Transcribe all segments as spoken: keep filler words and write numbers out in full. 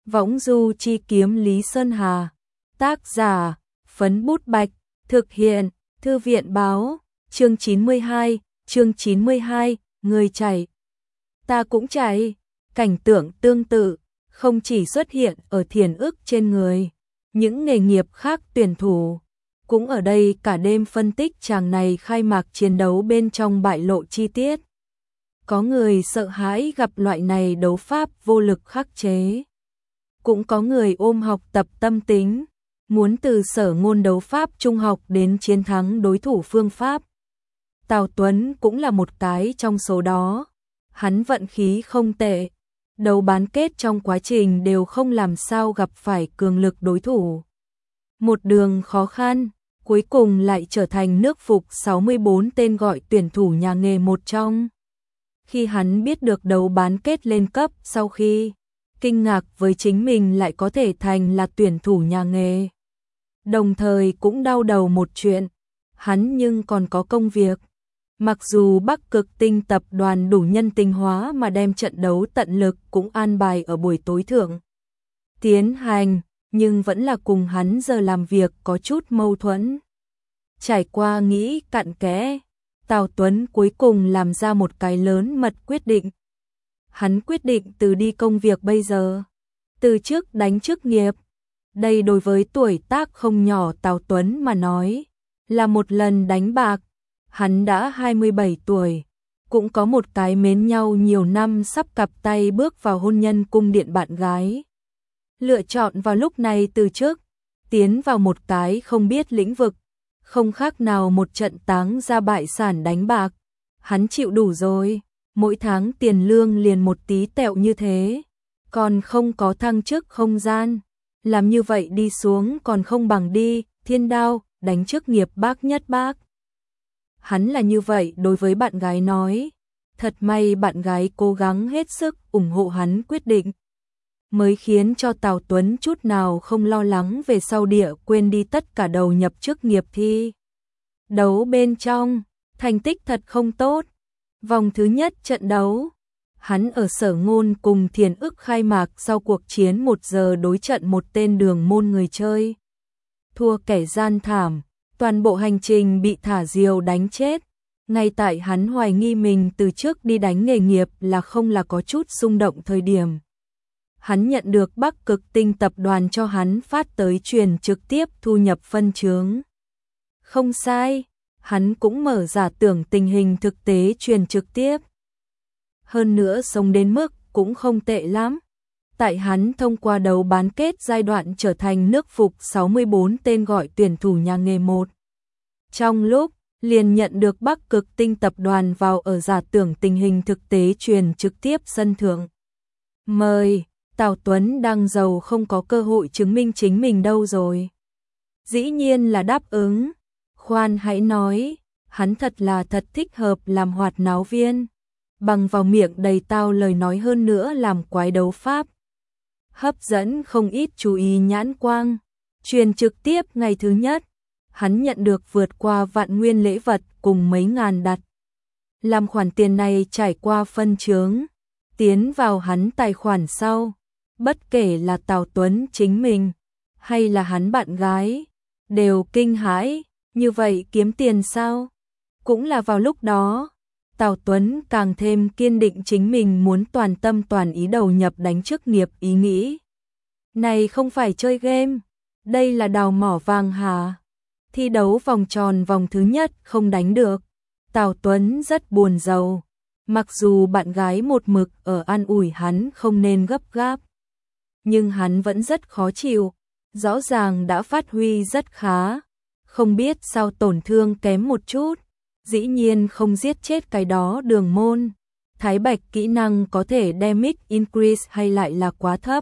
Võng du chi kiếm Lý Sơn Hà. Tác giả, Phấn Bút Bạch. Thực hiện, Thư viện báo. Chương chín mươi hai, chương chín mươi hai, người chảy. Ta cũng chảy. Cảnh tượng tương tự, không chỉ xuất hiện ở Thiền Ức trên người. Những nghề nghiệp khác tuyển thủ, cũng ở đây cả đêm phân tích chàng này khai mạc chiến đấu bên trong bại lộ chi tiết. Có người sợ hãi gặp loại này đấu pháp vô lực khắc chế. Cũng có người ôm học tập tâm tính, muốn từ sở ngôn đấu pháp trung học đến chiến thắng đối thủ phương pháp. Tào Tuấn cũng là một cái trong số đó. Hắn vận khí không tệ, đấu bán kết trong quá trình đều không làm sao gặp phải cường lực đối thủ. Một đường khó khăn, cuối cùng lại trở thành nước phục sáu mươi bốn tên gọi tuyển thủ nhà nghề một trong. Khi hắn biết được đấu bán kết lên cấp sau khi, kinh ngạc với chính mình lại có thể thành là tuyển thủ nhà nghề. Đồng thời cũng đau đầu một chuyện, hắn nhưng còn có công việc. Mặc dù Bắc Cực Tinh tập đoàn đủ nhân tính hóa mà đem trận đấu tận lực cũng an bài ở buổi tối thượng tiến hành, nhưng vẫn là cùng hắn giờ làm việc có chút mâu thuẫn. Trải qua nghĩ cặn kẽ, Tào Tuấn cuối cùng làm ra một cái lớn mật quyết định. Hắn quyết định từ đi công việc bây giờ, từ trước đánh chức nghiệp. Đây đối với tuổi tác không nhỏ Tào Tuấn mà nói, là một lần đánh bạc. Hắn đã hai mươi bảy tuổi, cũng có một cái mến nhau nhiều năm sắp cặp tay bước vào hôn nhân cung điện bạn gái. Lựa chọn vào lúc này từ trước, tiến vào một cái không biết lĩnh vực, không khác nào một trận táng ra bại sản đánh bạc. Hắn chịu đủ rồi, mỗi tháng tiền lương liền một tí tẹo như thế, còn không có thăng chức không gian. Làm như vậy đi xuống còn không bằng đi, thiên đao, đánh chức nghiệp bác nhất bác. Hắn là như vậy đối với bạn gái nói. Thật may bạn gái cố gắng hết sức ủng hộ hắn quyết định, mới khiến cho Tào Tuấn chút nào không lo lắng về sau địa quên đi tất cả đầu nhập chức nghiệp thi. Đấu bên trong, thành tích thật không tốt. Vòng thứ nhất trận đấu, hắn ở Sở Ngôn cùng Thiền Ức khai mạc sau cuộc chiến một giờ đối trận một tên đường môn người chơi. Thua kẻ gian thảm, toàn bộ hành trình bị thả diều đánh chết. Ngay tại hắn hoài nghi mình từ trước đi đánh nghề nghiệp là không là có chút xung động thời điểm. Hắn nhận được Bắc Cực Tinh tập đoàn cho hắn phát tới truyền trực tiếp thu nhập phân chướng. Không sai, hắn cũng mở giả tưởng tình hình thực tế truyền trực tiếp. Hơn nữa sống đến mức cũng không tệ lắm. Tại hắn thông qua đấu bán kết giai đoạn trở thành nước phục sáu mươi bốn tên gọi tuyển thủ nhà nghề một. Trong lúc, liền nhận được Bắc Cực Tinh tập đoàn vào ở giả tưởng tình hình thực tế truyền trực tiếp sân thượng. Mời, Tào Tuấn đang giàu không có cơ hội chứng minh chính mình đâu rồi. Dĩ nhiên là đáp ứng. Khoan hãy nói, hắn thật là thật thích hợp làm hoạt náo viên. Bằng vào miệng đầy tao lời nói hơn nữa làm quái đấu pháp. Hấp dẫn không ít chú ý nhãn quang. Truyền trực tiếp ngày thứ nhất, hắn nhận được vượt qua vạn nguyên lễ vật cùng mấy ngàn đặt. Làm khoản tiền này trải qua phân chướng, tiến vào hắn tài khoản sau. Bất kể là Tào Tuấn chính mình, hay là hắn bạn gái, đều kinh hãi, như vậy kiếm tiền sao? Cũng là vào lúc đó, Tào Tuấn càng thêm kiên định chính mình muốn toàn tâm toàn ý đầu nhập đánh chức nghiệp ý nghĩ. Này không phải chơi game, đây là đào mỏ vàng hà. Thi đấu vòng tròn vòng thứ nhất không đánh được, Tào Tuấn rất buồn rầu. Mặc dù bạn gái một mực ở an ủi hắn không nên gấp gáp, nhưng hắn vẫn rất khó chịu. Rõ ràng đã phát huy rất khá, không biết sao tổn thương kém một chút. Dĩ nhiên không giết chết cái đó đường môn. Thái Bạch kỹ năng có thể damage increase hay lại là quá thấp.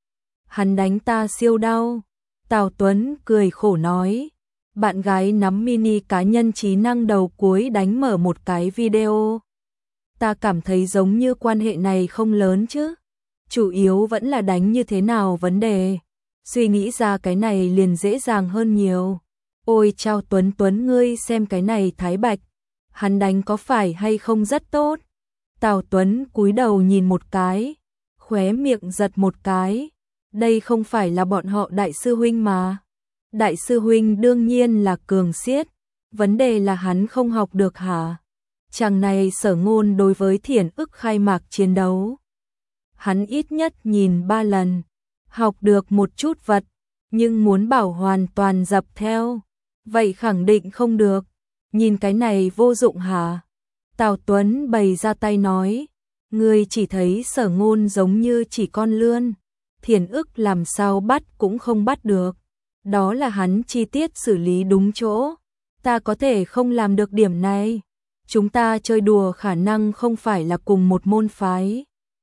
Hắn đánh ta siêu đau. Tào Tuấn cười khổ nói. Bạn gái nắm mini cá nhân trí năng đầu cuối đánh mở một cái video. Ta cảm thấy giống như quan hệ này không lớn chứ. Chủ yếu vẫn là đánh như thế nào vấn đề. Suy nghĩ ra cái này liền dễ dàng hơn nhiều. Ôi chao Tuấn Tuấn ngươi xem cái này Thái Bạch. Hắn đánh có phải hay không rất tốt. Tào Tuấn cúi đầu nhìn một cái, khóe miệng giật một cái. Đây không phải là bọn họ đại sư huynh mà. Đại sư huynh đương nhiên là cường xiết, vấn đề là hắn không học được hả? Chàng này Sở Ngôn đối với Thiển ức khai mạc chiến đấu. Hắn ít nhất nhìn ba lần, học được một chút vật, nhưng muốn bảo hoàn toàn dập theo, vậy khẳng định không được. Nhìn cái này vô dụng hả? Tào Tuấn bày ra tay nói, ngươi chỉ thấy Sở Ngôn giống như chỉ con lươn, Thiển ức làm sao bắt cũng không bắt được. Đó là hắn chi tiết xử lý đúng chỗ, ta có thể không làm được điểm này. Chúng ta chơi đùa khả năng không phải là cùng một môn phái.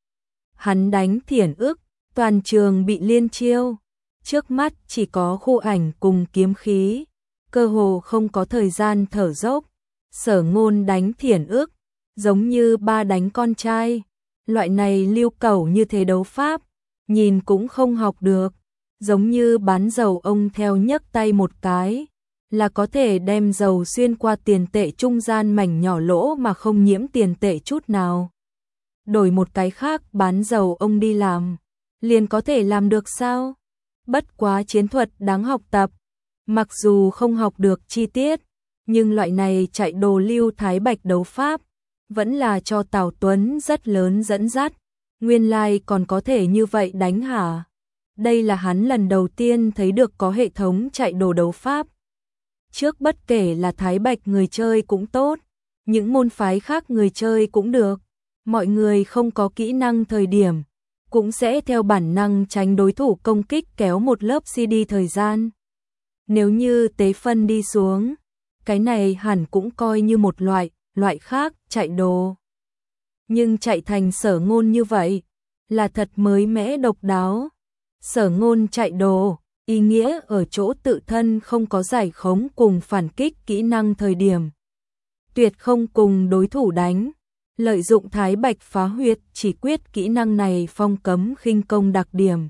Hắn đánh Thiển ức, toàn trường bị liên chiêu, trước mắt chỉ có khu ảnh cùng kiếm khí, cơ hồ không có thời gian thở dốc. Sở Ngôn đánh Thiển ức, giống như ba đánh con trai, loại này lưu cẩu như thế đấu pháp, nhìn cũng không học được, giống như bán dầu ông theo nhấc tay một cái, là có thể đem dầu xuyên qua tiền tệ trung gian mảnh nhỏ lỗ mà không nhiễm tiền tệ chút nào. Đổi một cái khác bán dầu ông đi làm, liền có thể làm được sao? Bất quá chiến thuật đáng học tập, mặc dù không học được chi tiết, nhưng loại này chạy đồ lưu thái bạch đấu pháp, vẫn là cho Tào Tuấn rất lớn dẫn dắt. Nguyên lai còn có thể như vậy đánh hả? Đây là hắn lần đầu tiên thấy được có hệ thống chạy đồ đấu pháp. Trước bất kể là thái bạch người chơi cũng tốt, những môn phái khác người chơi cũng được, mọi người không có kỹ năng thời điểm, cũng sẽ theo bản năng tránh đối thủ công kích kéo một lớp xê đê thời gian. Nếu như tế phân đi xuống, cái này hẳn cũng coi như một loại, loại khác, chạy đồ. Nhưng chạy thành Sở Ngôn như vậy, là thật mới mẻ độc đáo. Sở Ngôn chạy đồ, ý nghĩa ở chỗ tự thân không có giải khống cùng phản kích kỹ năng thời điểm. Tuyệt không cùng đối thủ đánh, lợi dụng thái bạch phá huyệt chỉ quyết kỹ năng này phong cấm khinh công đặc điểm.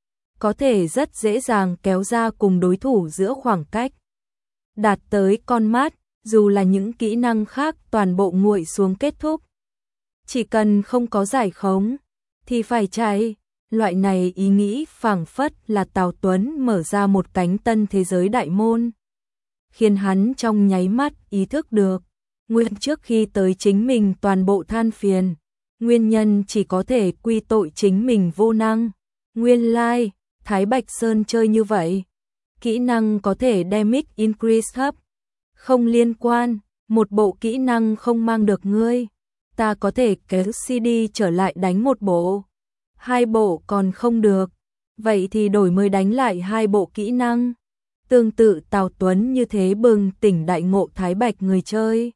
Có thể rất dễ dàng kéo ra cùng đối thủ giữa khoảng cách. Đạt tới con mắt, dù là những kỹ năng khác toàn bộ nguội xuống kết thúc. Chỉ cần không có giải khống, thì phải chạy. Loại này ý nghĩ phảng phất là Tào Tuấn mở ra một cánh tân thế giới đại môn, khiến hắn trong nháy mắt ý thức được, nguyên trước khi tới chính mình toàn bộ than phiền, nguyên nhân chỉ có thể quy tội chính mình vô năng. Nguyên lai, like, Thái Bạch Sơn chơi như vậy, kỹ năng có thể damage increase thấp, không liên quan, một bộ kỹ năng không mang được ngươi, ta có thể kéo xê đê trở lại đánh một bộ. Hai bộ còn không được, vậy thì đổi mới đánh lại hai bộ kỹ năng. Tương tự Tào Tuấn như thế bừng tỉnh đại ngộ thái bạch người chơi.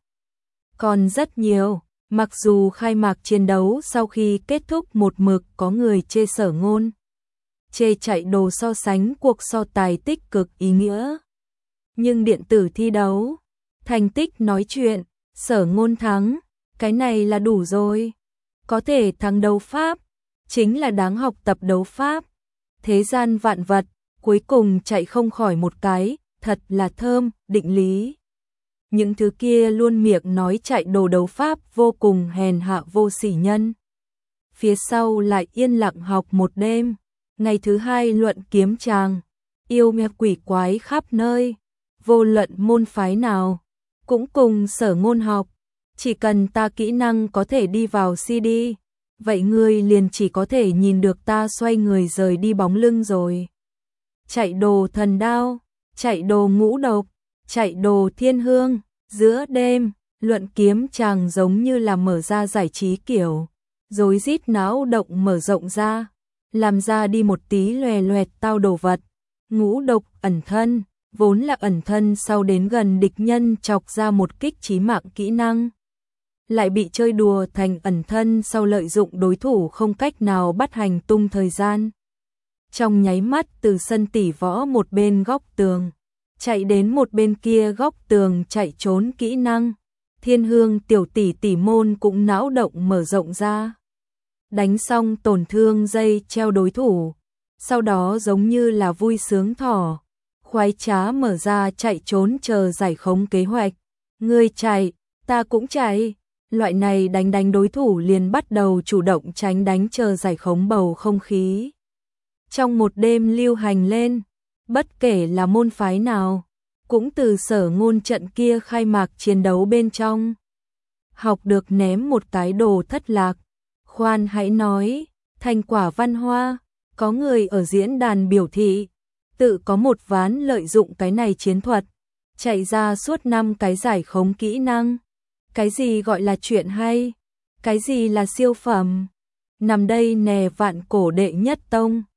Còn rất nhiều, mặc dù khai mạc chiến đấu sau khi kết thúc một mực có người chê Sở Ngôn. Chê chạy đồ so sánh cuộc so tài tích cực ý nghĩa. Nhưng điện tử thi đấu, thành tích nói chuyện, Sở Ngôn thắng, cái này là đủ rồi. Có thể thắng đấu pháp, chính là đáng học tập đấu pháp. Thế gian vạn vật, cuối cùng chạy không khỏi một cái, thật là thơm, định lý. Những thứ kia luôn miệng nói chạy đồ đấu pháp vô cùng hèn hạ vô sỉ nhân. Phía sau lại yên lặng học một đêm, ngày thứ hai luận kiếm tràng, yêu me quỷ quái khắp nơi, vô luận môn phái nào, cũng cùng Sở Ngôn học. Chỉ cần ta kỹ năng có thể đi vào xê đê, vậy ngươi liền chỉ có thể nhìn được ta xoay người rời đi bóng lưng rồi. Chạy đồ thần đao, chạy đồ ngũ độc, chạy đồ thiên hương, giữa đêm, luận kiếm chàng giống như là mở ra giải trí kiểu, rối rít não động mở rộng ra, làm ra đi một tí loè loẹt tao đồ vật. Ngũ độc ẩn thân, vốn là ẩn thân sau đến gần địch nhân chọc ra một kích chí mạng kỹ năng, lại bị chơi đùa thành ẩn thân sau lợi dụng đối thủ không cách nào bắt hành tung thời gian. Trong nháy mắt từ sân tỷ võ một bên góc tường, chạy đến một bên kia góc tường chạy trốn kỹ năng, thiên hương tiểu tỷ tỷ môn cũng não động mở rộng ra. Đánh xong tổn thương dây treo đối thủ, sau đó giống như là vui sướng thỏ, khoái trá mở ra chạy trốn chờ giải khống kế hoạch. Ngươi chạy, ta cũng chạy. Loại này đánh đánh đối thủ liền bắt đầu chủ động tránh đánh chờ giải khống bầu không khí. trong một đêm lưu hành lên, bất kể là môn phái nào, cũng từ sở ngôn trận kia khai mạc chiến đấu bên trong. Học được ném một cái đồ thất lạc, khoan hãy nói, thành quả văn hoa, có người ở diễn đàn biểu thị, tự có một ván lợi dụng cái này chiến thuật, chạy ra suốt năm cái giải khống kỹ năng. Cái gì gọi là chuyện hay? Cái gì là siêu phẩm? Nằm đây nè vạn cổ đệ nhất tông.